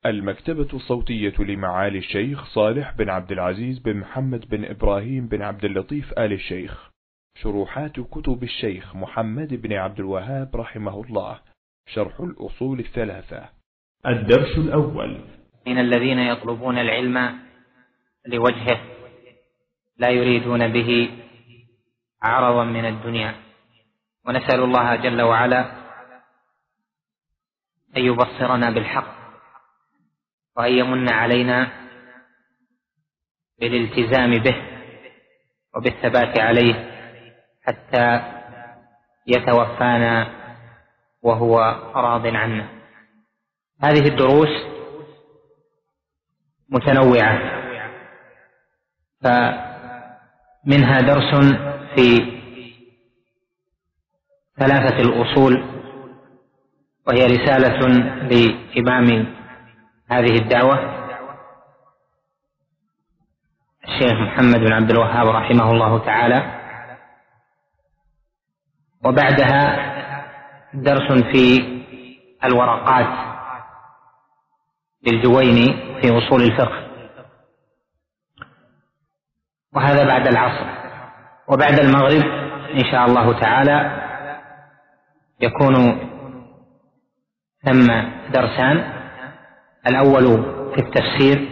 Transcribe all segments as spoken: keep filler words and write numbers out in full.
المكتبة الصوتية لمعالي الشيخ صالح بن عبد العزيز بن محمد بن إبراهيم بن عبد اللطيف آل الشيخ. شروحات كتب الشيخ محمد بن عبد الوهاب رحمه الله. شرح الأصول الثلاثة. الدرس الأول. من الذين يطلبون العلم لوجهه لا يريدون به عرضا من الدنيا، ونسأل الله جل وعلا أن يبصرنا بالحق وأن يمن علينا بالالتزام به وبالثبات عليه حتى يتوفانا وهو راض عنا. هذه الدروس متنوعة، فمنها درس في ثلاثة الأصول، وهي رسالة لإمام هذه الدعوة الشيخ محمد بن عبد الوهاب رحمه الله تعالى، وبعدها درس في الورقات للجويني في أصول الفقه، وهذا بعد العصر. وبعد المغرب إن شاء الله تعالى يكون ثم درسان، الأول في التفسير،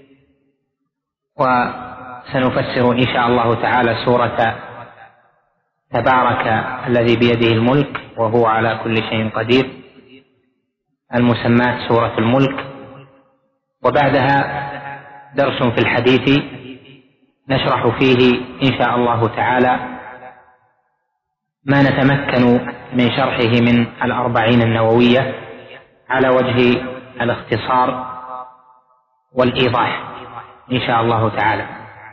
وسنفسر إن شاء الله تعالى سورة تبارك الذي بيده الملك وهو على كل شيء قدير، المسماة سورة الملك. وبعدها درس في الحديث نشرح فيه إن شاء الله تعالى ما نتمكن من شرحه من الأربعين النووية على وجه الاختصار والإيضاح إن شاء الله تعالى.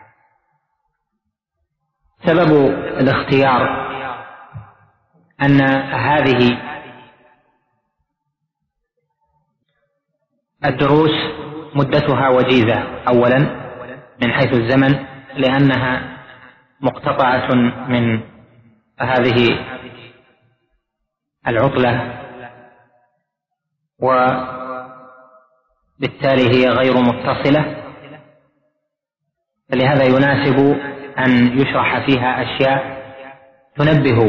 سبب الاختيار أن هذه الدروس مدتها وجيزة، أولا من حيث الزمن لأنها مقتطعة من هذه العطلة، وبالتالي هي غير متصلة، فلهذا يناسب أن يشرح فيها أشياء تنبه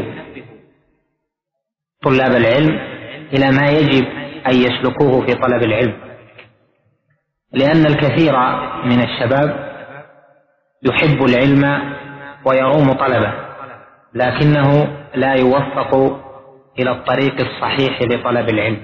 طلاب العلم إلى ما يجب أن يسلكوه في طلب العلم، لأن الكثير من الشباب يحب العلم ويروم طلبه، لكنه لا يوفق إلى الطريق الصحيح لطلب العلم.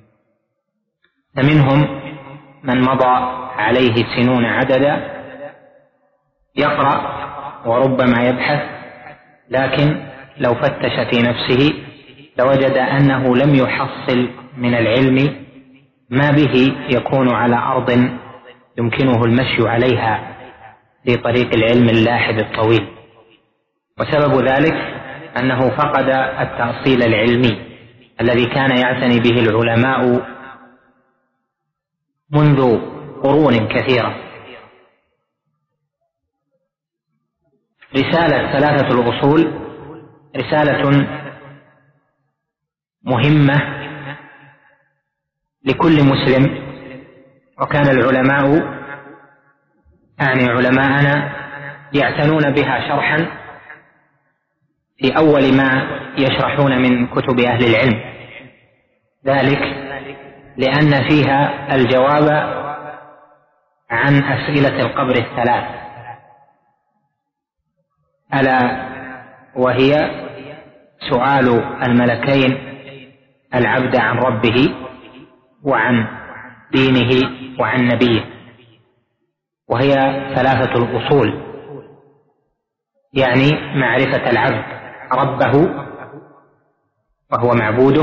فمنهم من مضى عليه سنون عددا يقرأ وربما يبحث، لكن لو فتش في نفسه لوجد أنه لم يحصل من العلم ما به يكون على أرض يمكنه المشي عليها في طريق العلم اللاحب الطويل. وسبب ذلك أنه فقد التأصيل العلمي الذي كان يعتني به العلماء منذ قرون كثيرة. رسالة ثلاثة الأصول رسالة مهمة لكل مسلم، وكان العلماء يعني علماءنا يعتنون بها شرحا في أول ما يشرحون من كتب أهل العلم، ذلك لأن فيها الجواب عن أسئلة القبر الثلاث، ألا وهي سؤال الملكين العبد عن ربه وعن دينه وعن نبيه، وهي ثلاثة الأصول، يعني معرفة العبد ربه وهو معبوده،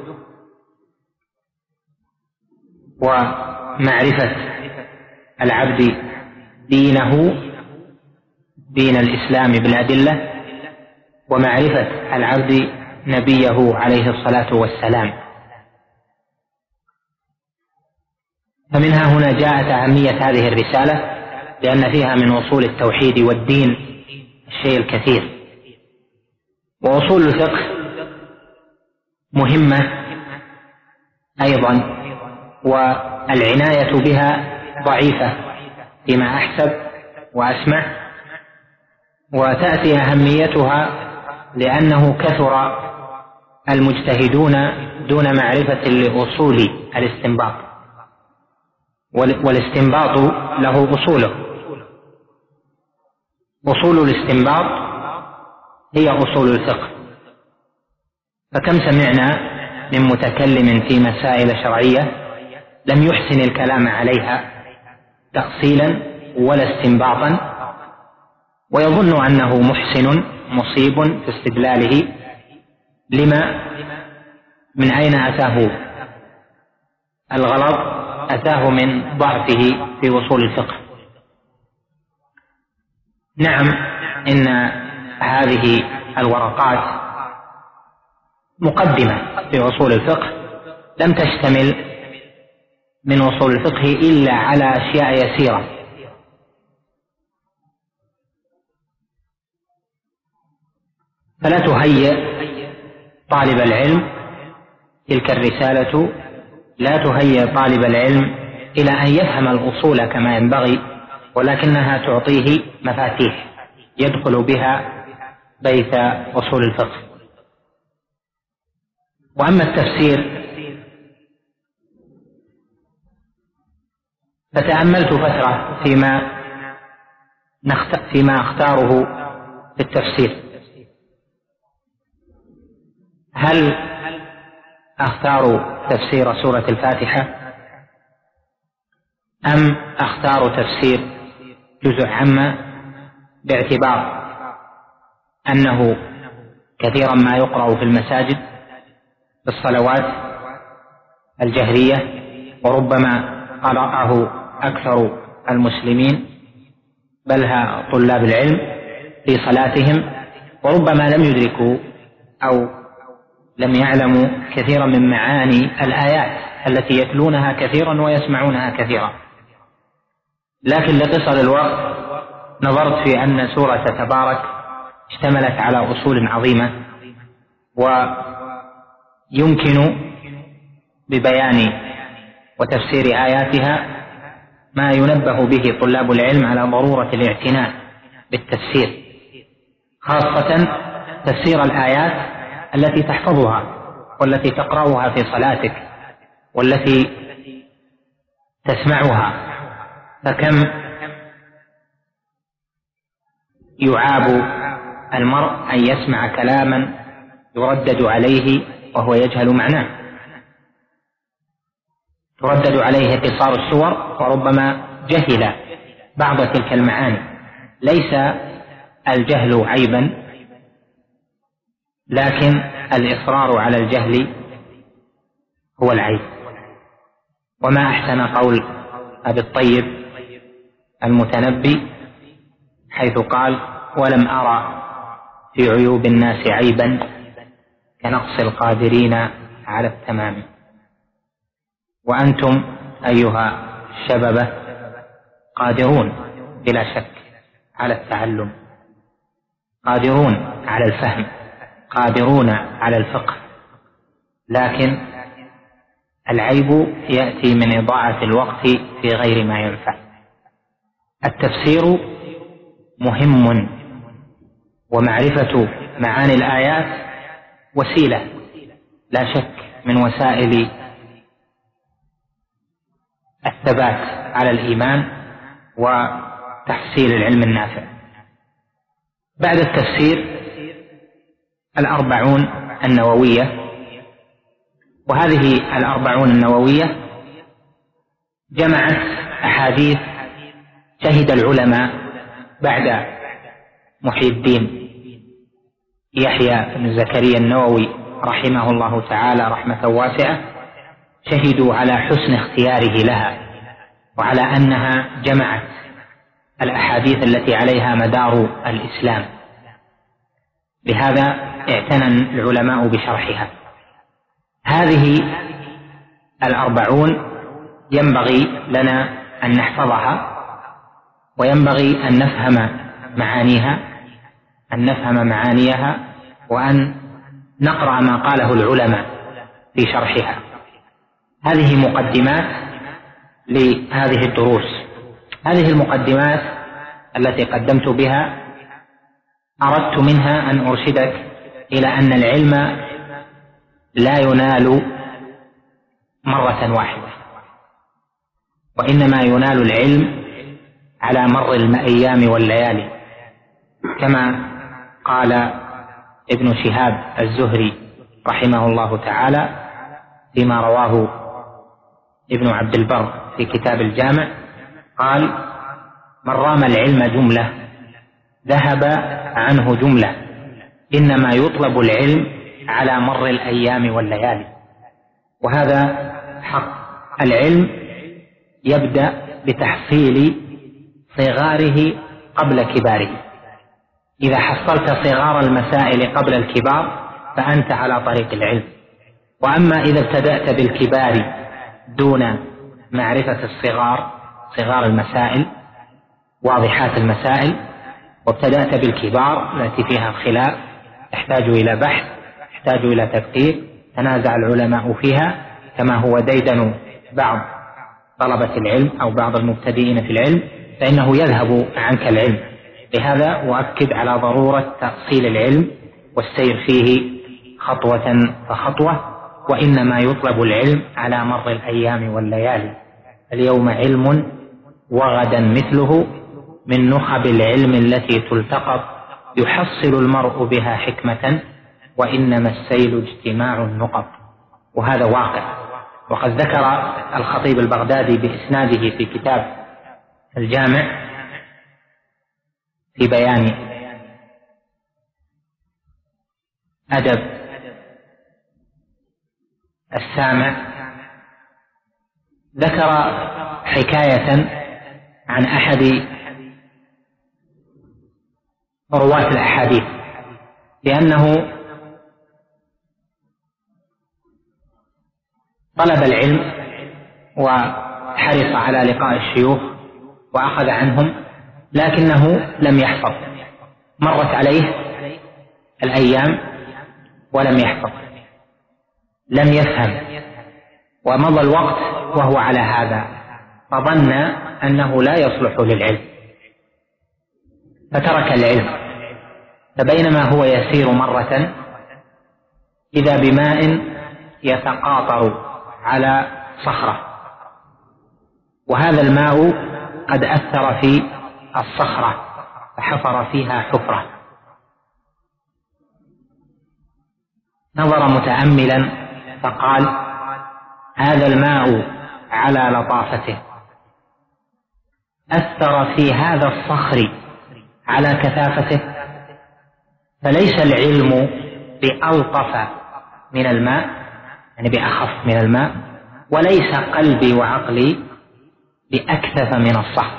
ومعرفة العبد دينه دين الإسلام بالأدلة، ومعرفة العبد نبيه عليه الصلاة والسلام. فمنها هنا جاءت أهمية هذه الرسالة، لأن فيها من أصول التوحيد والدين الشيء الكثير. وأصول الفقه مهمة أيضا، و والعناية بها ضعيفة فيما أحسب وأسمع، وتأتي أهميتها لأنه كثر المجتهدون دون معرفة لأصول الاستنباط، والاستنباط له أصوله. أصول الاستنباط هي أصول الفقه، فكم سمعنا من متكلم في مسائل شرعية لم يحسن الكلام عليها تأصيلا ولا استنباطا، ويظن أنه محسن مصيب في استدلاله لما من أين أتاه الغلط؟ أتاه من ضعفه في أصول الفقه. نعم، إن هذه الورقات مقدمة في أصول الفقه لم تشتمل من أصول الفقه إلا على أشياء يسيرة، فلا تهيئ طالب العلم، تلك الرسالة لا تهيئ طالب العلم إلى أن يفهم الأصول كما ينبغي، ولكنها تعطيه مفاتيح يدخل بها بيت أصول الفقه. وأما التفسير فتأملت فترة فيما فيما أختاره في التفسير، هل أختار تفسير سورة الفاتحة أم أختار تفسير جزء عامة، باعتبار أنه كثيرا ما يقرأ في المساجد في الصلوات الجهرية، وربما قرأه أكثر المسلمين بل طلاب العلم في صلاتهم، وربما لم يدركوا أو لم يعلموا كثيرا من معاني الآيات التي يتلونها كثيرا ويسمعونها كثيرا. لكن لقصر الوقت نظرت في أن سورة تبارك اشتملت على أصول عظيمة، ويمكن ببيان وتفسير آياتها ما ينبه به طلاب العلم على ضرورة الاعتناء بالتفسير، خاصة تفسير الآيات التي تحفظها والتي تقرأها في صلاتك والتي تسمعها. فكم يعاب المرء أن يسمع كلاما يردد عليه وهو يجهل معناه، تردد عليه قصار السور وربما جهل بعض تلك المعاني. ليس الجهل عيبا، لكن الإصرار على الجهل هو العيب. وما أحسن قول أبي الطيب المتنبي حيث قال: ولم أرى في عيوب الناس عيبا كنقص القادرين على التمام. وأنتم أيها الشباب قادرون بلا شك على التعلم، قادرون على الفهم، قادرون على الفقه، لكن العيب يأتي من إضاعة الوقت في غير ما ينفع. التفسير مهم، ومعرفة معاني الآيات وسيلة لا شك من وسائل الثبات على الإيمان وتحصيل العلم النافع. بعد التفسير الأربعون النووية، وهذه الأربعون النووية جمعت أحاديث شهد العلماء بعد محي الدين يحيى بن زكريا النووي رحمه الله تعالى رحمة واسعة، شهدوا على حسن اختياره لها وعلى أنها جمعت الأحاديث التي عليها مدار الإسلام، لهذا اعتنى العلماء بشرحها. هذه الأربعون ينبغي لنا أن نحفظها، وينبغي أن نفهم معانيها أن نفهم معانيها وأن نقرأ ما قاله العلماء في شرحها. هذه مقدمات لهذه الدروس. هذه المقدمات التي قدمت بها أردت منها أن أرشدك إلى أن العلم لا ينال مرة واحدة، وإنما ينال العلم على مر الأيام والليالي، كما قال ابن شهاب الزهري رحمه الله تعالى فيما رواه ابن عبد البر في كتاب الجامع، قال: من رام العلم جملة ذهب عنه جملة، إنما يطلب العلم على مر الأيام والليالي. وهذا حق. العلم يبدأ بتحصيل صغاره قبل كباره. إذا حصلت صغار المسائل قبل الكبار فأنت على طريق العلم. وأما إذا ابتدأت بالكبار دون معرفة الصغار، صغار المسائل واضحات المسائل، وابتدأت بالكبار التي فيها الخلاف تحتاج إلى بحث، تحتاج إلى تدقيق، تنازع العلماء فيها كما هو ديدن بعض طلبة العلم أو بعض المبتدئين في العلم، فإنه يذهب عنك العلم. لهذا أؤكد على ضرورة تأصيل العلم والسير فيه خطوة فخطوة، وإنما يطلب العلم على مر الأيام والليالي. اليوم علم وغدا مثله، من نخب العلم التي تلتقط، يحصل المرء بها حكمة، وإنما السيل اجتماع النقط. وهذا واقع. وقد ذكر الخطيب البغدادي بإسناده في كتاب الجامع في بيان أدب السامع، ذكر حكاية عن أحد رواة الأحاديث لأنه طلب العلم وحرص على لقاء الشيوخ وأخذ عنهم، لكنه لم يحفظ. مرت عليه الأيام ولم يحفظ، لم يفهم، ومضى الوقت وهو على هذا، فظن أنه لا يصلح للعلم فترك العلم. فبينما هو يسير مرة إذا بماء يتقاطر على صخرة، وهذا الماء قد أثر في الصخرة فحفر فيها حفرة. نظر متأملا فقال: هذا الماء على لطافته أثر في هذا الصخر على كثافته، فليس العلم بألطف من الماء، يعني بأخف من الماء، وليس قلبي وعقلي بأكثف من الصخر.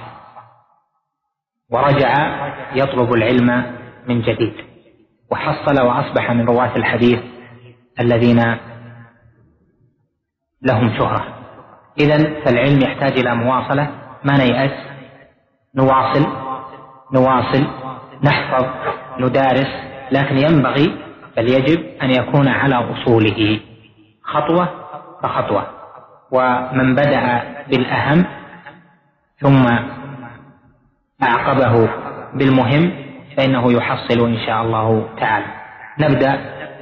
ورجع يطلب العلم من جديد، وحصل وأصبح من رواة الحديث الذين لهم شهرة. إذن فالعلم يحتاج إلى مواصلة، ما نيأس، نواصل نواصل نحفظ ندارس، لكن ينبغي بل يجب أن يكون على أصوله خطوة فخطوة. ومن بدأ بالأهم ثم أعقبه بالمهم فإنه يحصل إن شاء الله تعالى. نبدأ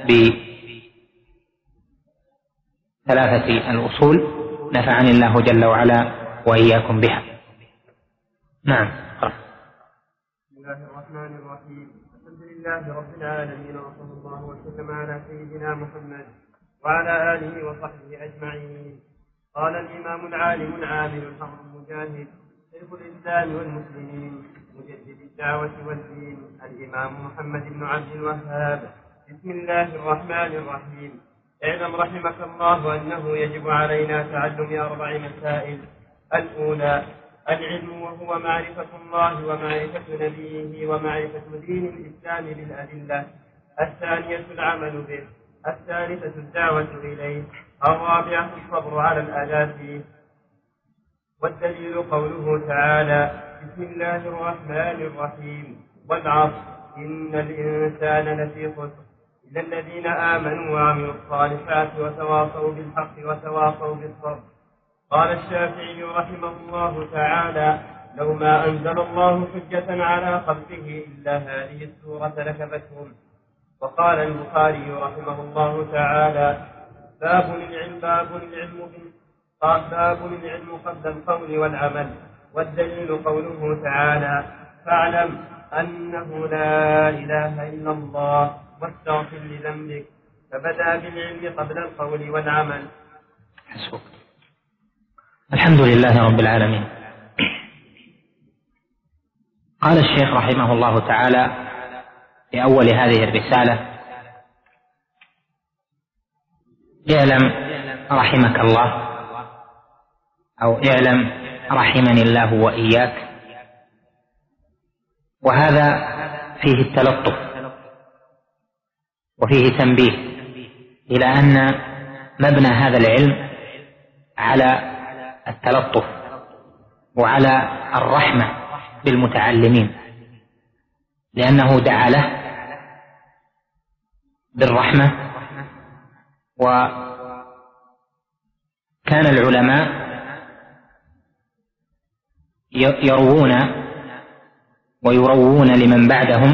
بثلاثة الأصول نفعني الله جل وعلا وإياكم بها. نعم. بسم الله الرحمن الرحيم. الحمد لله رب العالمين، وصلى الله وسلم على سيدنا محمد وعلى آله وصحبه أجمعين. قال الإمام العالم العامل الحر المجاهد شيخ الإسلام والمسلمين مجدد الدعوة والدين الإمام محمد بن عبد الوهاب: بسم الله الرحمن الرحيم. اعلم رحمك الله أنه يجب علينا تعلم أربع مسائل. الأولى العلم، وهو معرفة الله ومعرفة نبيه ومعرفة دين الإسلام بالأدلة. الثانية العمل به. الثالثة الدعوة إليه. الرابعة الصبر على الأذى فيه. والدليل قوله تعالى: بسم الله الرحمن الرحيم. والعصر إن الإنسان لفي خسر إلا الذين آمنوا وعملوا الصالحات وتواصوا بالحق وتواصوا بالصبر. قال الشافعي رحمه الله تعالى: لو ما أنزل الله حجة على خلقه إلا هذه السورة لكفتهم. وقال البخاري رحمه الله تعالى: باب العلم باب العلم باب العلم قبل القول والعمل، والدليل قوله تعالى: فاعلم أنه لا إله إلا الله واستغفر لذنبك، فبدأ بالعلم قبل القول والعمل. حسبك. الحمد لله رب العالمين. قال الشيخ رحمه الله تعالى في أول هذه الرسالة: اعلم رحمك الله، أو اعلم رحمني الله وإياك. وهذا فيه التلطف وفيه تنبيه إلى أن مبنى هذا العلم على التلطف وعلى الرحمة بالمتعلمين، لأنه دعا له بالرحمة. وكان العلماء يروون ويروون لمن بعدهم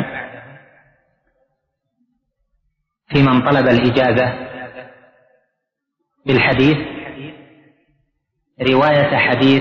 في من طلب الإجازة بالحديث رواية حديث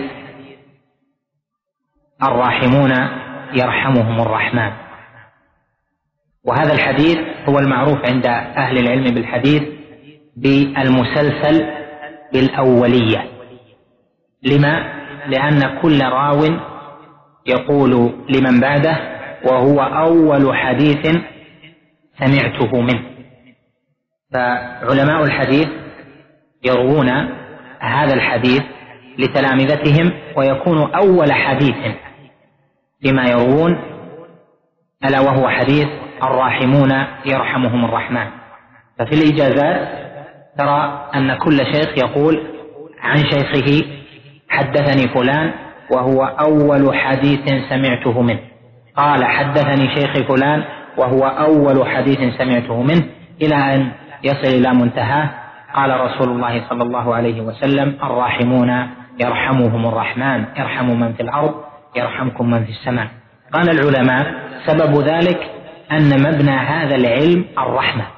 الراحمون يرحمهم الرحمن. وهذا الحديث هو المعروف عند أهل العلم بالحديث بالمسلسل بالأولية. لما؟ لأن كل راو يقول لمن بعده وهو أول حديث سمعته منه. فعلماء الحديث يروون هذا الحديث لتلامذتهم، ويكون أول حديث فيما يروون ألا وهو حديث الراحمون يرحمهم الرحمن. ففي الإجازات ترى أن كل شيخ يقول عن شيخه: حدثني فلان وهو أول حديث سمعته منه، قال حدثني شيخي فلان وهو أول حديث سمعته منه، إلى أن يصل إلى منتهاه: قال رسول الله صلى الله عليه وسلم: الراحمون يرحمهم الرحمن، ارحموا من في الأرض يرحمكم من في السماء. قال العلماء: سبب ذلك أن مبنى هذا العلم الرحمة،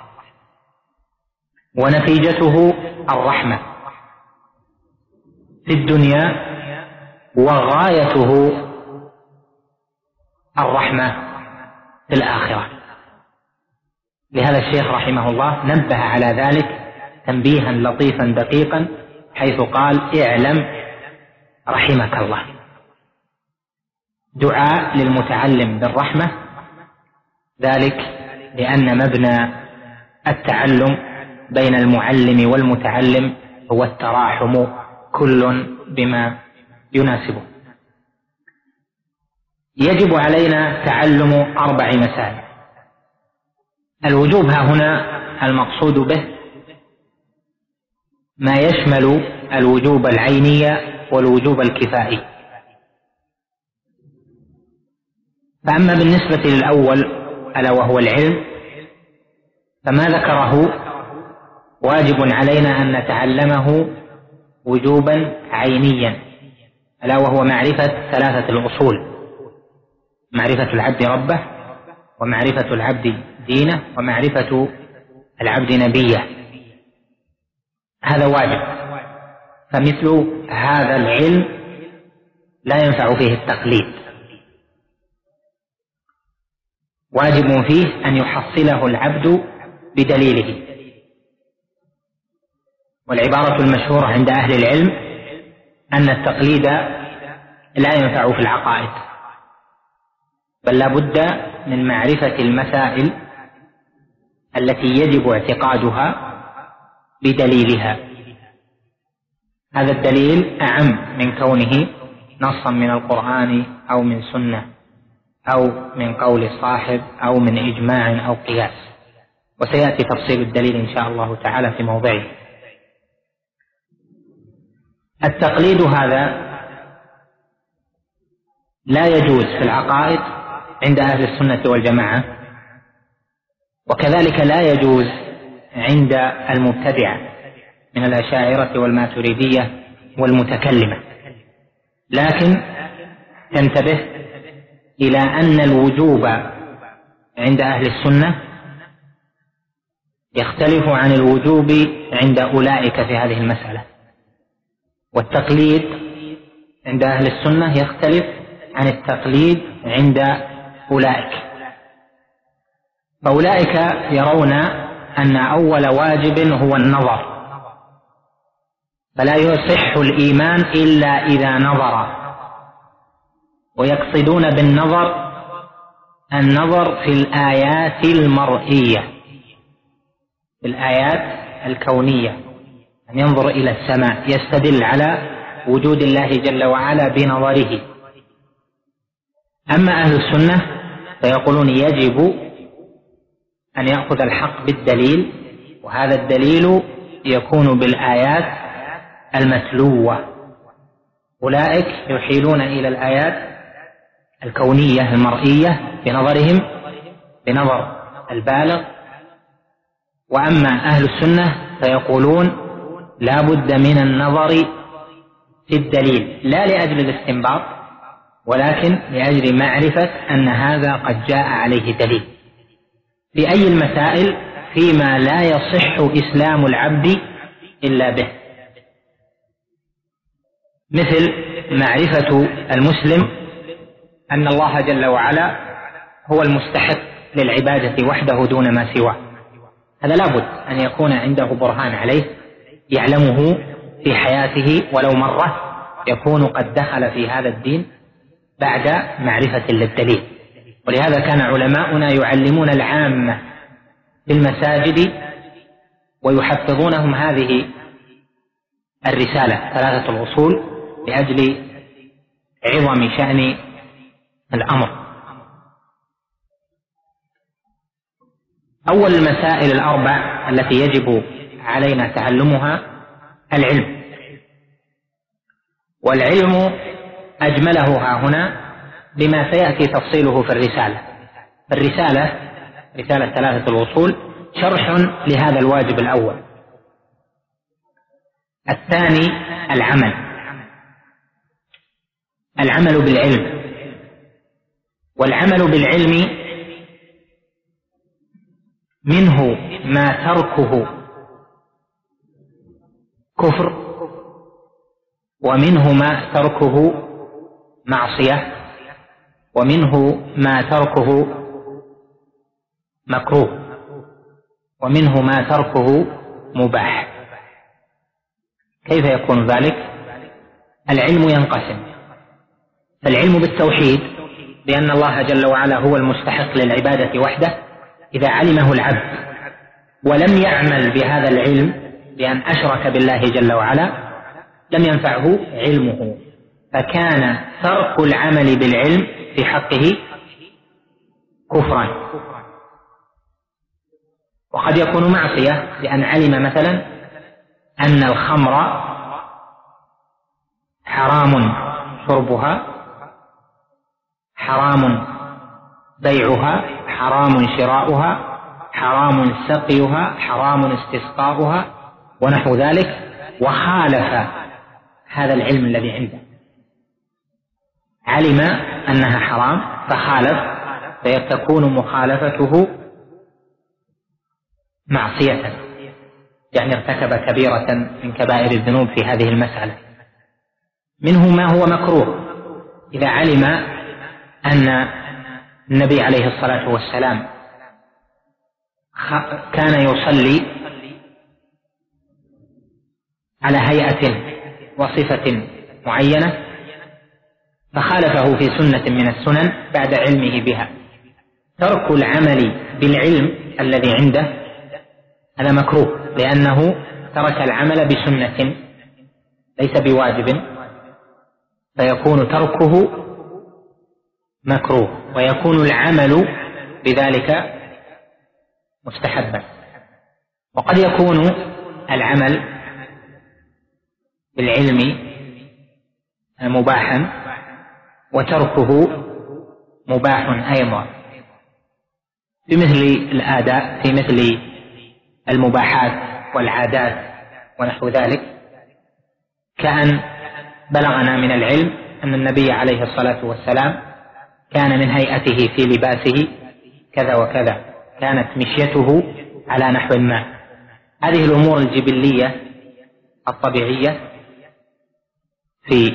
ونتيجته الرحمة في الدنيا، وغايته الرحمة في الآخرة. لهذا الشيخ رحمه الله نبه على ذلك تنبيها لطيفا دقيقا، حيث قال: اعلم رحمك الله. دعاء للمتعلم بالرحمة، ذلك لأن مبنى التعلم بين المعلم والمتعلم هو التراحم، كل بما يناسبه. يجب علينا تعلم أربع مسائل. الوجوب ها هنا المقصود به ما يشمل الوجوب العيني والوجوب الكفائي. فأما بالنسبة للأول ألا وهو العلم، فما ذكره واجب علينا أن نتعلمه وجوبا عينيا، ألا وهو معرفة ثلاثة الأصول: معرفة العبد ربه، ومعرفة العبد دينه، ومعرفة العبد نبيه. هذا واجب. فمثل هذا العلم لا ينفع فيه التقليد، واجب فيه أن يحصله العبد بدليله. والعبارة المشهورة عند أهل العلم أن التقليد لا ينفع في العقائد، بل لا بد من معرفة المسائل التي يجب اعتقادها بدليلها. هذا الدليل أعم من كونه نصا من القرآن أو من سنة أو من قول صاحب أو من إجماع أو قياس، وسيأتي تفصيل الدليل إن شاء الله تعالى في موضعه. التقليد هذا لا يجوز في العقائد عند أهل السنة والجماعة، وكذلك لا يجوز عند المبتدعة من الأشاعرة والماتريدية والمتكلمة، لكن تنتبه إلى أن الوجوب عند أهل السنة يختلف عن الوجوب عند أولئك في هذه المسألة، والتقليد عند أهل السنة يختلف عن التقليد عند أولئك. فأولئك يرون أن أول واجب هو النظر، فلا يصح الإيمان إلا إذا نظر، ويقصدون بالنظر النظر في الآيات المرئية، في الآيات الكونية، أن ينظر إلى السماء يستدل على وجود الله جل وعلا بنظره. أما أهل السنة فيقولون يجب أن يأخذ الحق بالدليل، وهذا الدليل يكون بالآيات المتلوة. أولئك يحيلون إلى الآيات الكونية المرئية بنظرهم بنظر البالغ، وأما أهل السنة فيقولون لا بد من النظر في الدليل، لا لأجل الاستنباط ولكن لأجل معرفة أن هذا قد جاء عليه دليل في أي المسائل فيما لا يصح إسلام العبد إلا به، مثل معرفة المسلم أن الله جل وعلا هو المستحق للعبادة وحده دون ما سواه، هذا لابد أن يكون عنده برهان عليه يعلمه في حياته ولو مرة، يكون قد دخل في هذا الدين بعد معرفة للدليل. ولهذا كان علماؤنا يعلمون العامة في المساجد ويحفظونهم هذه الرسالة ثلاثة الأصول لأجل عظم شأن الأمر. أول المسائل الأربع التي يجب علينا تعلمها العلم، والعلم أجمله ها هنا بما سيأتي تفصيله في الرسالة. الرسالة رسالة ثلاثة الأصول شرح لهذا الواجب الأول. الثاني العمل، العمل بالعلم، والعمل بالعلم منه ما تركه كفر، ومنه ما تركه معصية، ومنه ما تركه مكروه، ومنه ما تركه مباح. كيف يكون ذلك؟ العلم ينقسم، فالعلم بالتوحيد بأن الله جل وعلا هو المستحق للعبادة وحده، إذا علمه العبد ولم يعمل بهذا العلم بأن أشرك بالله جل وعلا لم ينفعه علمه، فكان ترك العمل بالعلم في حقه كفرا. وقد يكون معصية لأن علم مثلا أن الخمر حرام شربها، حرام بيعها، حرام شراؤها، حرام سقيها، حرام استسقاؤها ونحو ذلك، وخالف هذا العلم الذي عنده، علم أنها حرام فخالف، فيتكون مخالفته معصية، يعني ارتكب كبيرة من كبائر الذنوب في هذه المسألة. منه ما هو مكروه، إذا علم أن النبي عليه الصلاة والسلام كان يصلي على هيئة وصفة معينة فخالفه في سنة من السنن بعد علمه بها، ترك العمل بالعلم الذي عنده هذا مكروه، لأنه ترك العمل بسنة ليس بواجب، فيكون تركه مكروه، ويكون العمل بذلك مستحبا. وقد يكون العمل بالعلم مباحا وتركه مباح أيضا، بمثل الآداء، في مثل المباحات والعادات ونحو ذلك، كأن بلغنا من العلم أن النبي عليه الصلاة والسلام كان من هيئته في لباسه كذا وكذا، كانت مشيته على نحو ما. هذه الأمور الجبلية الطبيعية في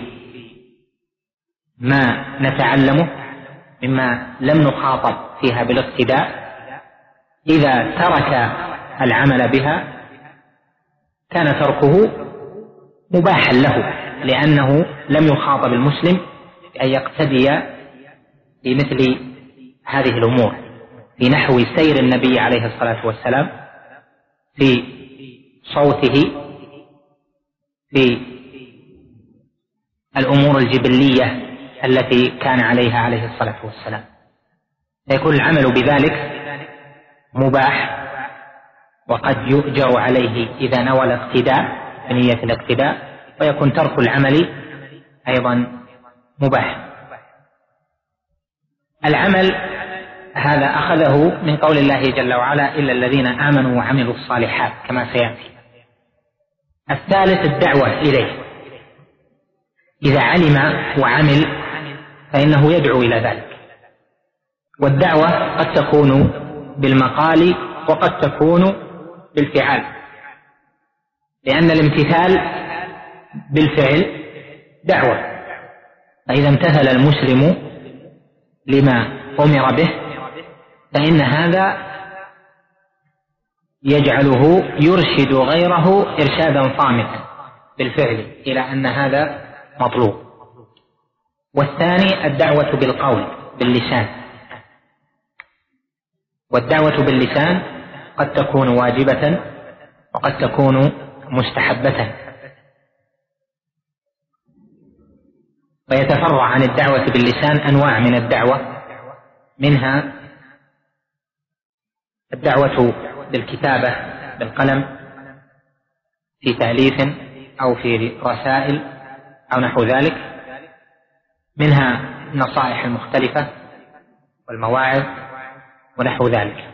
ما نتعلمه مما لم نخاطب فيها بالاقتداء، إذا ترك العمل بها كان تركه مباحا له، لأنه لم يخاطب المسلم بأن يقتدي في مثل هذه الأمور، في نحو سير النبي عليه الصلاة والسلام، في صوته، في الأمور الجبلية التي كان عليها عليه الصلاة والسلام. يكون العمل بذلك مباح، وقد يؤجر عليه إذا نوى الاقتداء بنية الاقتداء، ويكون ترك العمل أيضا مباح. العمل هذا أخذه من قول الله جل وعلا: إلا الذين آمنوا وعملوا الصالحات، كما سيأتي. الثالث الدعوة إليه، إذا علم وعمل فإنه يدعو إلى ذلك. والدعوة قد تكون بالمقال وقد تكون بالفعل، لأن الامتثال بالفعل دعوة. فإذا امتثل المسلم لما أمر به فإن هذا يجعله يرشد غيره إرشادا صامتا بالفعل إلى أن هذا مطلوب. والثاني الدعوة بالقول باللسان، والدعوة باللسان قد تكون واجبة وقد تكون مستحبة، ويتفرع عن الدعوة باللسان أنواع من الدعوة، منها الدعوة بالكتابة بالقلم في تأليف أو في رسائل أو نحو ذلك، منها النصائح المختلفة والمواعظ ونحو ذلك.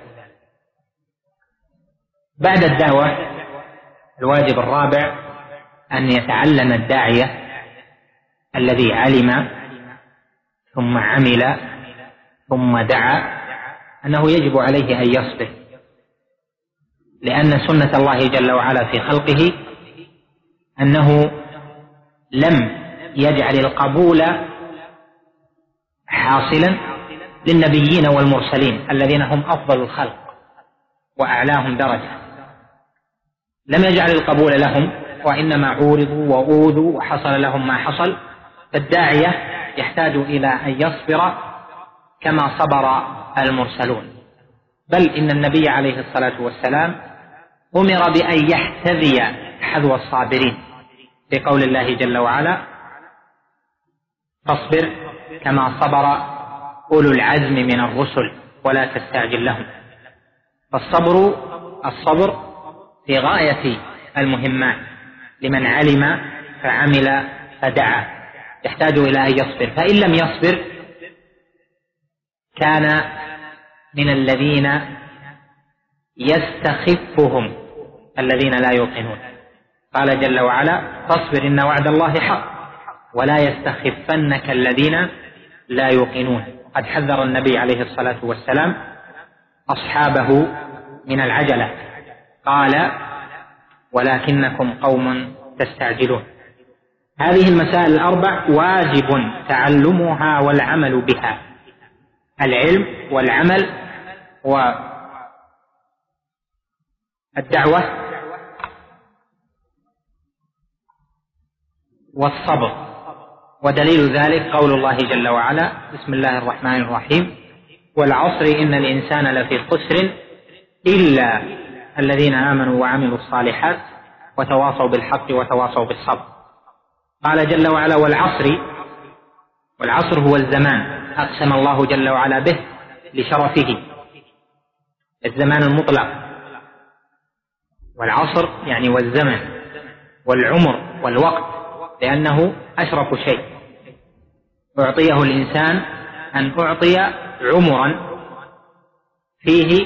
بعد الدعوة الواجب الرابع أن يتعلم الداعية الذي علم ثم عمل ثم دعا أنه يجب عليه أن يصبر، لأن سنة الله جل وعلا في خلقه أنه لم يجعل القبول حاصلا للنبيين والمرسلين الذين هم أفضل الخلق وأعلاهم درجة، لم يجعل القبول لهم، وإنما عورضوا وأوذوا وحصل لهم ما حصل. فالداعية يحتاج إلى أن يصبر كما صبر المرسلون، بل إن النبي عليه الصلاة والسلام أمر بأن يحتذي حذو الصابرين في قول الله جل وعلا: فاصبر كما صبر أولو العزم من الرسل ولا تستعجل لهم. فالصبر الصبر في غاية المهمات لمن علم فعمل فدعا، يحتاج إلى أن يصبر، فإن لم يصبر كان من الذين يستخفهم الذين لا يوقنون. قال جل وعلا: فاصبر إن وعد الله حق ولا يستخفنك الذين لا يوقنون. قد حذر النبي عليه الصلاة والسلام أصحابه من العجلة، قال: ولكنكم قوم تستعجلون. هذه المسائل الأربع واجب تعلمها والعمل بها، العلم والعمل والدعوة والصبر. ودليل ذلك قول الله جل وعلا: بسم الله الرحمن الرحيم: والعصر إن الإنسان لفي خسر إلا الذين آمنوا وعملوا الصالحات وتواصوا بالحق وتواصوا بالصبر. قال جل وعلا: والعصر، والعصر هو الزمان، أقسم الله جل وعلا به لشرفه، الزمان المطلق. والعصر يعني والزمن والعمر والوقت، لأنه أشرف شيء أعطيه الإنسان، أن أعطي عمرا فيه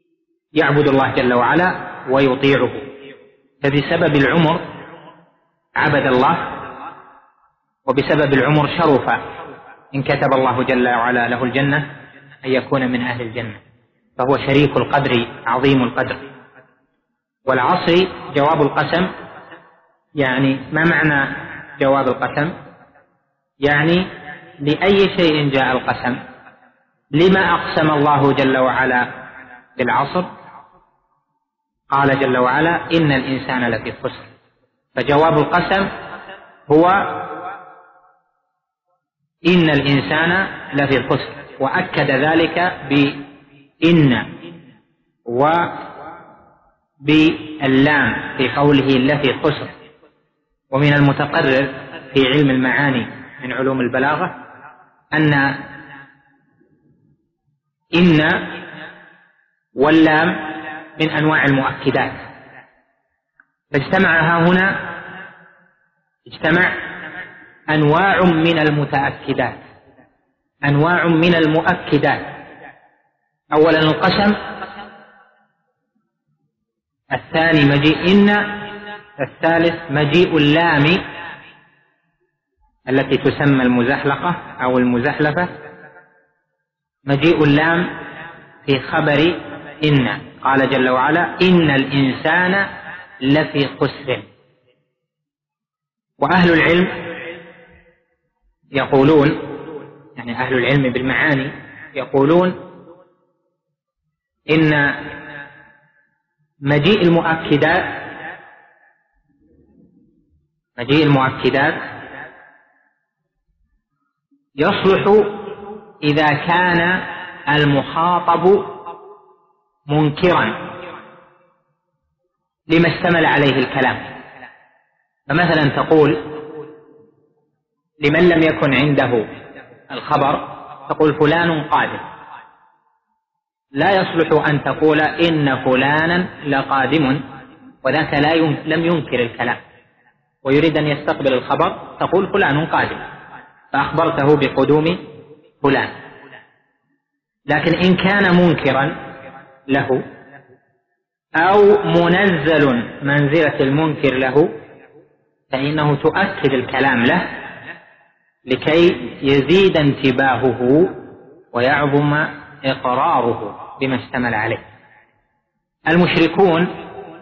يعبد الله جل وعلا ويطيعه. فبسبب العمر عبد الله وبسبب العمر شرف إن كتب الله جل وعلا له الجنة أن يكون من أهل الجنة، فهو شريك القدر عظيم القدر. والعصر جواب القسم، يعني ما معنى جواب القسم؟ يعني لأي شيء جاء القسم؟ لما أقسم الله جل وعلا بالعصر؟ قال جل وعلا إن الإنسان لفي خسر، فجواب القسم هو إن الإنسان لفي خسر، وأكد ذلك بإن وباللام في قوله لفي خسر. ومن المتقرر في علم المعاني من علوم البلاغة أن إن واللام من أنواع المؤكدات، فاجتمع هنا اجتمع أنواع من المتأكدات، أنواع من المؤكدات. أولا القسم، الثاني مجيء إن، الثالث مجيء اللام التي تسمى المزحلقة أو المزحلفة، مجيء اللام في خبر إن. قال جل وعلا إن الإنسان لفي خسر. وأهل العلم يقولون، يعني أهل العلم بالمعاني يقولون إن مجيء المؤكدات مجيء المؤكدات يصلح إذا كان المخاطب منكرا لما اشتمل عليه الكلام. فمثلا تقول لمن لم يكن عنده الخبر، تقول فلان قادم، لا يصلح أن تقول إن فلانا لقادم وذاك لا لم ينكر الكلام ويريد أن يستقبل الخبر، تقول فلان قادم فأخبرته بقدوم فلان. لكن إن كان منكرا له أو منزل منزلة المنكر له فإنه تؤكد الكلام له لكي يزيد انتباهه ويعظم إقراره بما اشتمل عليه. المشركون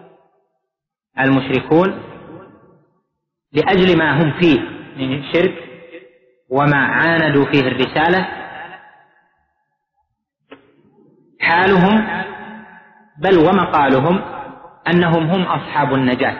المشركون لأجل ما هم فيه من الشرك وما عاندوا فيه الرسالة، حالهم بل ومقالهم أنهم هم أصحاب النجاة،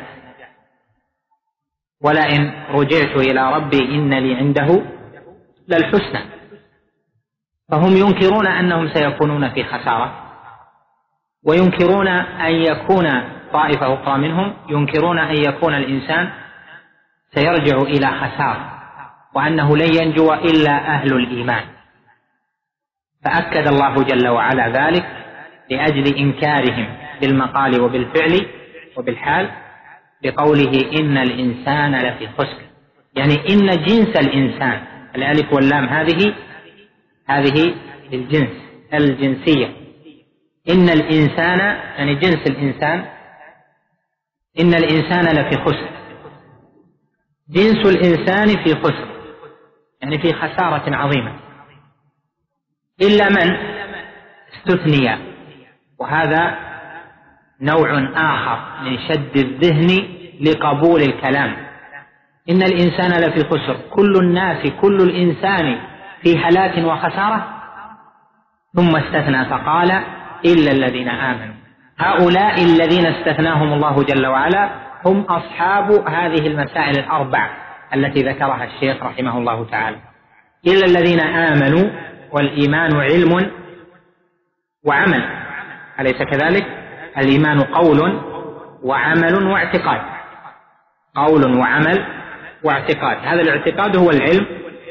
ولئن رجعت إلى ربي إن لي عنده للحسنى. فهم ينكرون أنهم سيكونون في خسارة، وينكرون أن يكون طائفة أخرى منهم ينكرون أن يكون الإنسان سيرجع إلى خسارة، وأنه لن ينجو إلا أهل الإيمان. فأكد الله جل وعلا ذلك لأجل إنكارهم بالمقال وبالفعل وبالحال بقوله إن الإنسان لفي خسر، يعني إن جنس الإنسان، الألف واللام هذه هذه الجنس الجنسية، إن الإنسان يعني جنس الإنسان، إن الإنسان لفي خسر، جنس الإنسان في خسر يعني في خسارة عظيمة، إلا من استثني، وهذا نوع آخر من شد الذهن لقبول الكلام. إن الإنسان لفي خسر، كل الناس كل الإنسان في هلاك وخسارة، ثم استثنى فقال إلا الذين آمنوا. هؤلاء الذين استثناهم الله جل وعلا هم أصحاب هذه المسائل الأربع التي ذكرها الشيخ رحمه الله تعالى. إلا الذين آمنوا، والإيمان علم وعمل، أليس كذلك؟ الإيمان قول وعمل واعتقاد، قول وعمل واعتقاد. هذا الاعتقاد هو العلم،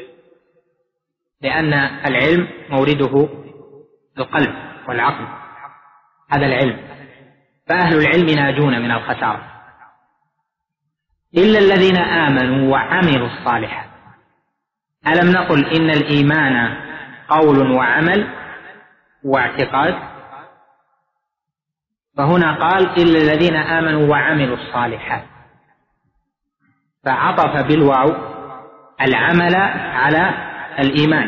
لأن العلم مورده القلب والعقل، هذا العلم. فأهل العلم ناجون من الخسارة. إلا الذين آمنوا وعملوا الصالحات. ألم نقل إن الإيمان قول وعمل واعتقاد؟ فهنا قال إلا الذين آمنوا وعملوا الصالحات. فعطف بالواو العمل على الإيمان.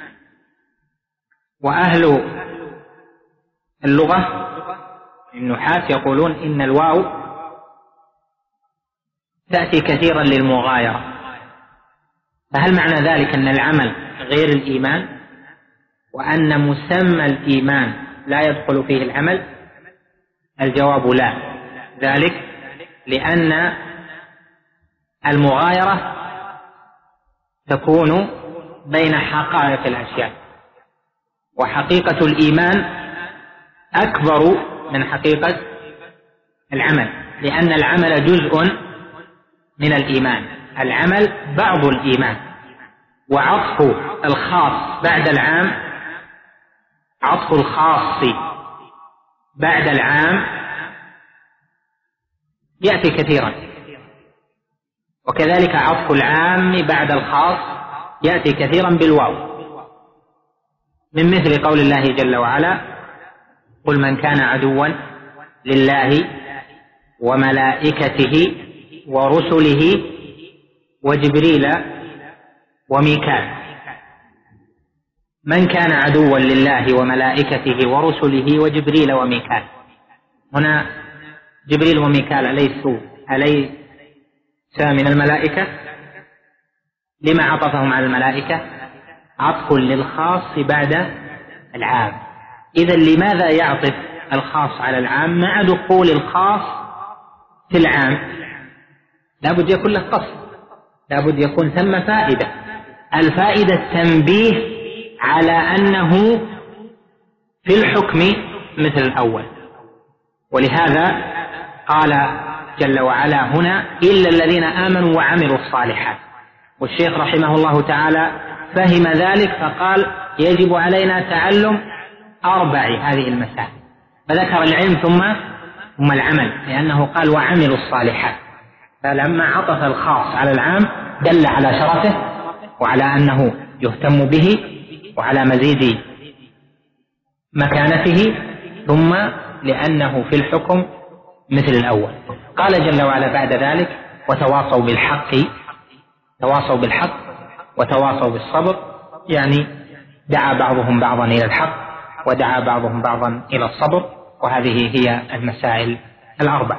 وأهل اللغة النحاة يقولون إن الواو تأتي كثيرا للمغايرة، فهل معنى ذلك أن العمل غير الإيمان وأن مسمى الإيمان لا يدخل فيه العمل؟ الجواب لا، ذلك لأن المغايرة تكون بين حقائق الأشياء، وحقيقة الإيمان أكبر من حقيقة العمل، لأن العمل جزء من الإيمان، العمل بعض الإيمان. وعطف الخاص بعد العام، عطف الخاص بعد العام يأتي كثيرا، وكذلك عطف العام بعد الخاص يأتي كثيرا بالواو، من مثل قول الله جل وعلا: قل من كان عدوا لله وملائكته ورسله وجبريل وميكال. من كان عدوا لله وملائكته ورسله وجبريل وميكال، هنا جبريل وميكال أليسوا أليس من الملائكة؟ لما عطفهم على الملائكة؟ عطف للخاص بعد العام. إذن لماذا يعطف الخاص على العام مع دخول الخاص في العام؟ لابد يكون له قصد، لابد يكون ثم فائدة. الفائدة التنبيه على أنه في الحكم مثل الأول، ولهذا قال جل وعلا هنا: إلا الذين آمنوا وعملوا الصالحات. والشيخ رحمه الله تعالى فهم ذلك فقال: يجب علينا تعلم أربع هذه المسائل، فذكر العلم ثم ثم العمل، لأنه قال وعملوا الصالحات. فلما عطف الخاص على العام دل على شرفه وعلى أنه يهتم به وعلى مزيد مكانته، ثم لأنه في الحكم مثل الأول. قال جل وعلا بعد ذلك: وتواصوا بالحق، تواصوا بالحق وتواصوا بالصبر، يعني دعا بعضهم بعضا إلى الحق ودعا بعضهم بعضا إلى الصبر، وهذه هي المسائل الأربع.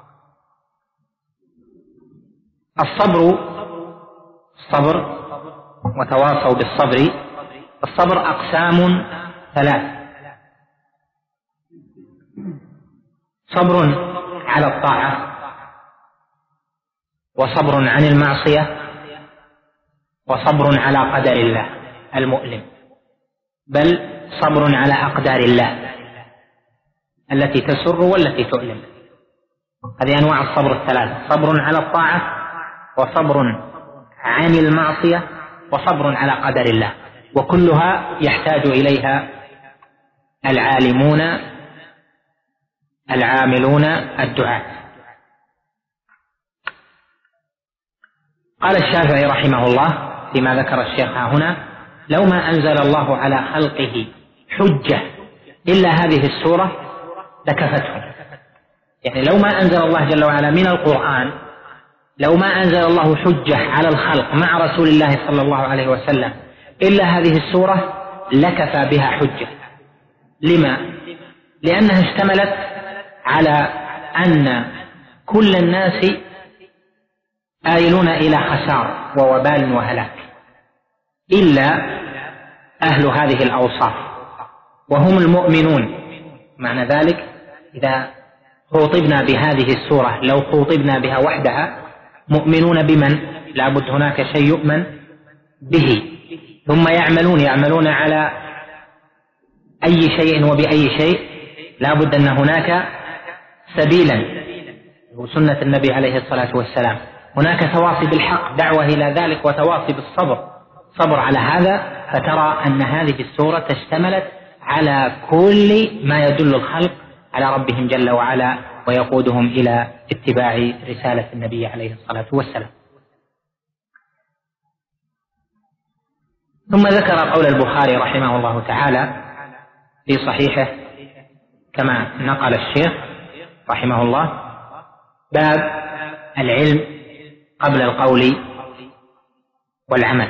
الصبر، الصبر وتواصوا بالصبر، الصبر أقسام ثلاث: صبر على الطاعة، وصبر عن المعصية، وصبر على قدر الله المؤلم، بل صبر على أقدار الله التي تسر والتي تؤلم. هذه أنواع الصبر الثلاثة: صبر على الطاعة، وصبر عن المعصية، وصبر على قدر الله، وكلها يحتاج إليها العالمون العاملون الدعاة. قال الشافعي رحمه الله فيما ذكر الشيخ هنا: لو ما أنزل الله على خلقه حجة إلا هذه السورة لكفتهم. يعني لو ما أنزل الله جل وعلا من القرآن، لو ما أنزل الله حجة على الخلق مع رسول الله صلى الله عليه وسلم إلا هذه السورة لكفى بها حجة. لما؟ لأنها اشتملت على أن كل الناس آيلون إلى خسار ووبال وهلاك إلا أهل هذه الأوصاف، وهم المؤمنون. معنى ذلك إذا خوطبنا بهذه السورة، لو خوطبنا بها وحدها، مؤمنون بمن؟ لابد هناك شيء يؤمن به، ثم يعملون يعملون على أي شيء وبأي شيء، لابد أن هناك سبيلا، وسنة النبي عليه الصلاة والسلام. هناك تواصي بالحق، دعوة إلى ذلك، وتواصي بالصبر، صبر على هذا. فترى أن هذه السورة اشتملت على كل ما يدل الخلق على ربهم جل وعلا ويقودهم إلى اتباع رسالة النبي عليه الصلاة والسلام. ثم ذكر قول البخاري رحمه الله تعالى في صحيحه كما نقل الشيخ رحمه الله: باب العلم قبل القول والعمل.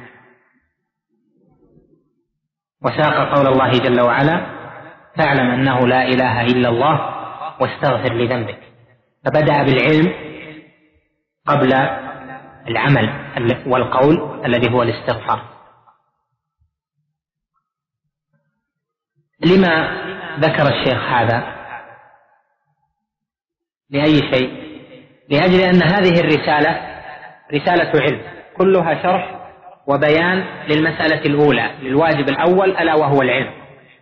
وساق قول الله جل وعلا: فاعلم أنه لا إله إلا الله واستغفر لذنبك. فبدأ بالعلم قبل العمل والقول الذي هو الاستغفار. لما ذكر الشيخ هذا؟ لأي شيء؟ لأجل أن هذه الرسالة رسالة علم كلها شرح وبيان للمسألة الأولى، للواجب الأول ألا وهو العلم.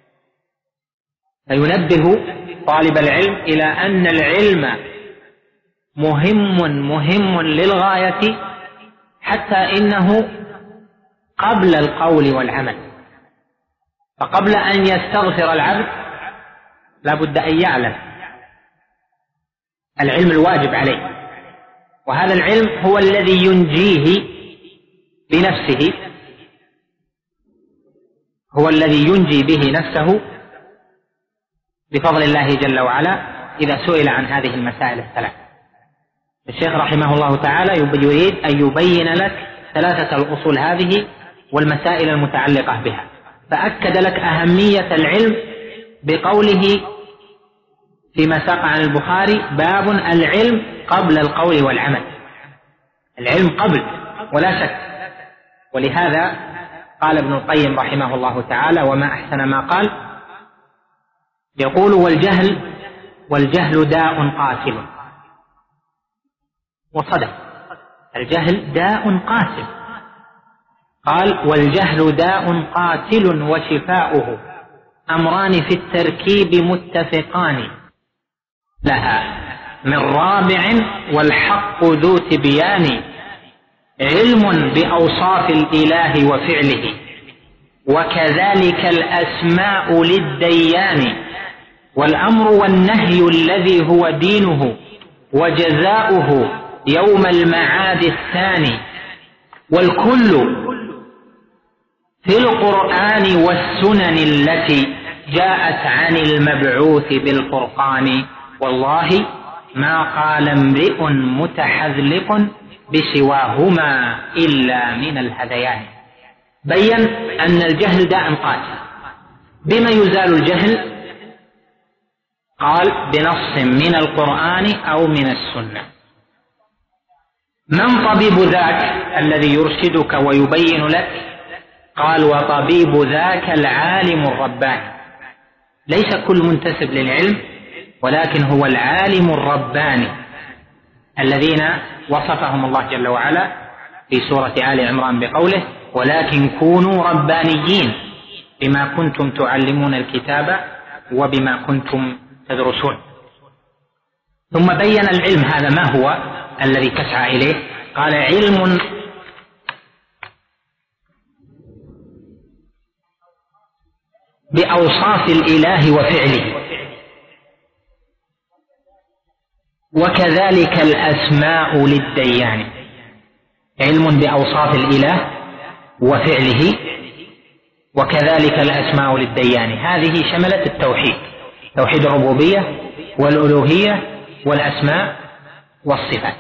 فينبه طالب العلم إلى أن العلم مهم مهم للغاية، حتى إنه قبل القول والعمل. فقبل أن يستغفر العبد لا بد أن يعلم العلم الواجب عليه، وهذا العلم هو الذي ينجيه بنفسه، هو الذي ينجي به نفسه بفضل الله جل وعلا إذا سئل عن هذه المسائل الثلاث. الشيخ رحمه الله تعالى يريد أن يبين لك ثلاثة الأصول هذه والمسائل المتعلقة بها، فأكد لك أهمية العلم بقوله فيما ساق عن البخاري: باب العلم قبل القول والعمل. العلم قبل ولا شك. ولهذا قال ابن القيم رحمه الله تعالى: وما أحسن ما قال، يقول: والجهل والجهل داء قاتل. وصدق، الجهل داء قاتل. قال: والجهل داء قاتل وشفاؤه أمران في التركيب متفقان لها من رابع والحق ذو تبيان، علم بأوصاف الإله وفعله وكذلك الأسماء للديان، والأمر والنهي الذي هو دينه وجزاؤه يوم المعاد الثاني، والكل في القرآن والسنن التي جاءت عن المبعوث بالفرقان، والله ما قال امرئ متحذلق بسواهما إلا من الهذيان. بين أن الجهل داء قاتل. بما يزال الجهل؟ قال: بنص من القرآن أو من السنة. من طبيب ذاك الذي يرشدك ويبين لك؟ قال: وطبيب ذاك العالم الرباني. ليس كل منتسب للعلم، ولكن هو العالم الرباني الذين وصفهم الله جل وعلا في سورة آل عمران بقوله: ولكن كونوا ربانيين بما كنتم تعلمون الكتاب وبما كنتم تدرسون. ثم بين العلم هذا ما هو الذي تسعى إليه. قال: علم بأوصاف الإله وفعله وكذلك الأسماء للديان. علم بأوصاف الإله وفعله وكذلك الأسماء للديان، هذه شملت التوحيد، توحيد الربوبية والألوهية والأسماء والصفات.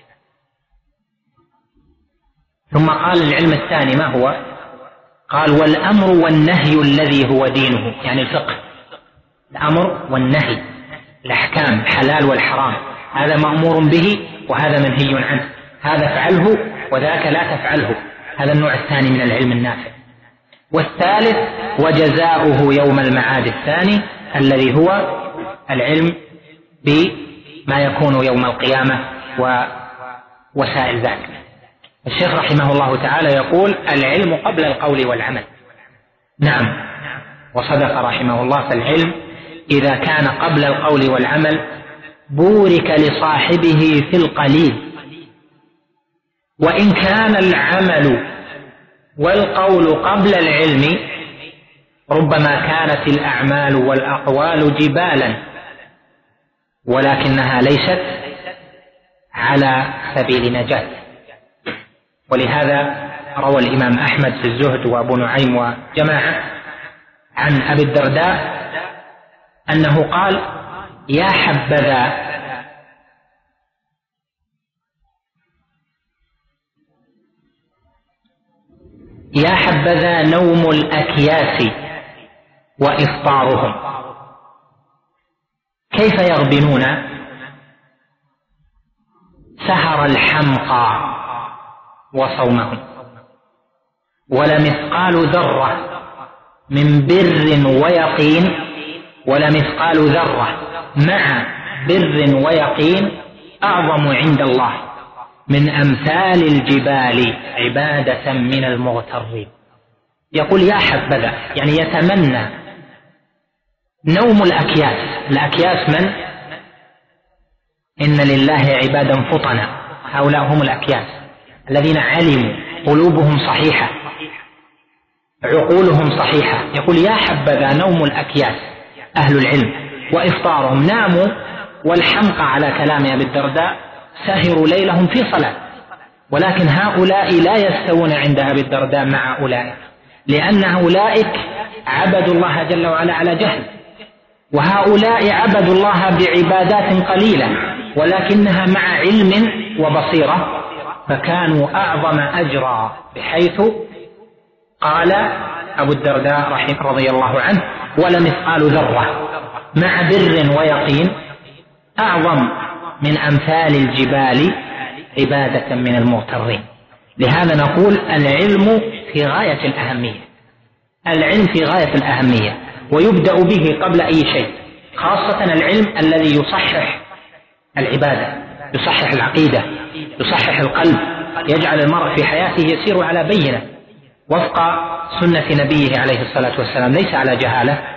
ثم قال العلم الثاني ما هو؟ قال: والأمر والنهي الذي هو دينه، يعني الفقه. الأمر والنهي، الأحكام، الحلال والحرام، هذا مأمور به وهذا منهي عنه، هذا فعله وذاك لا تفعله، هذا النوع الثاني من العلم النافع. والثالث: وجزاؤه يوم المعاد الثاني، الذي هو العلم بما يكون يوم القيامة ووسائل ذلك. الشيخ رحمه الله تعالى يقول: العلم قبل القول والعمل. نعم، وصدق رحمه الله. فالعلم إذا كان قبل القول والعمل بورك لصاحبه في القليل، وإن كان العمل والقول قبل العلم ربما كانت الأعمال والأقوال جبالا، ولكنها ليست على سبيل نجاة. ولهذا روى الإمام أحمد في الزهد وأبو نعيم وجماعة عن أبي الدرداء أنه قال: يا حبذا يا حبذا نوم الأكياس وإفطارهم، كيف يغبنون سهر الحمقى وصومهم، ولا مثقال ذرة من بر ويقين، ولا مثقال ذرة مع بر ويقين أعظم عند الله من أمثال الجبال عبادة من المغترين. يقول يا حبذا، يعني يتمنى نوم الأكياس. الأكياس من؟ إن لله عبادا فطنا، هؤلاء هم الأكياس الذين علموا، قلوبهم صحيحة، عقولهم صحيحة. يقول يا حبذا نوم الأكياس أهل العلم وإفطارهم، ناموا والحمق على كلام أبي الدرداء سهروا ليلهم في صلاة، ولكن هؤلاء لا يستوون عند أبي الدرداء مع أولئك، لأن أولئك عبدوا الله جل وعلا على جهل، وهؤلاء عبدوا الله بعبادات قليلة ولكنها مع علم وبصيرة، فكانوا أعظم أجرا، بحيث قال أبو الدرداء رحمه رضي الله عنه ولا مثقال ذرة مع بر ويقين أعظم من أمثال الجبال عبادة من المغترين. لهذا نقول العلم في غاية الأهمية، العلم في غاية الأهمية، ويبدأ به قبل أي شيء، خاصة العلم الذي يصحح العبادة، يصحح العقيدة، يصحح القلب، يجعل المرء في حياته يسير على بينة وفق سنة نبيه عليه الصلاة والسلام، ليس على جهالة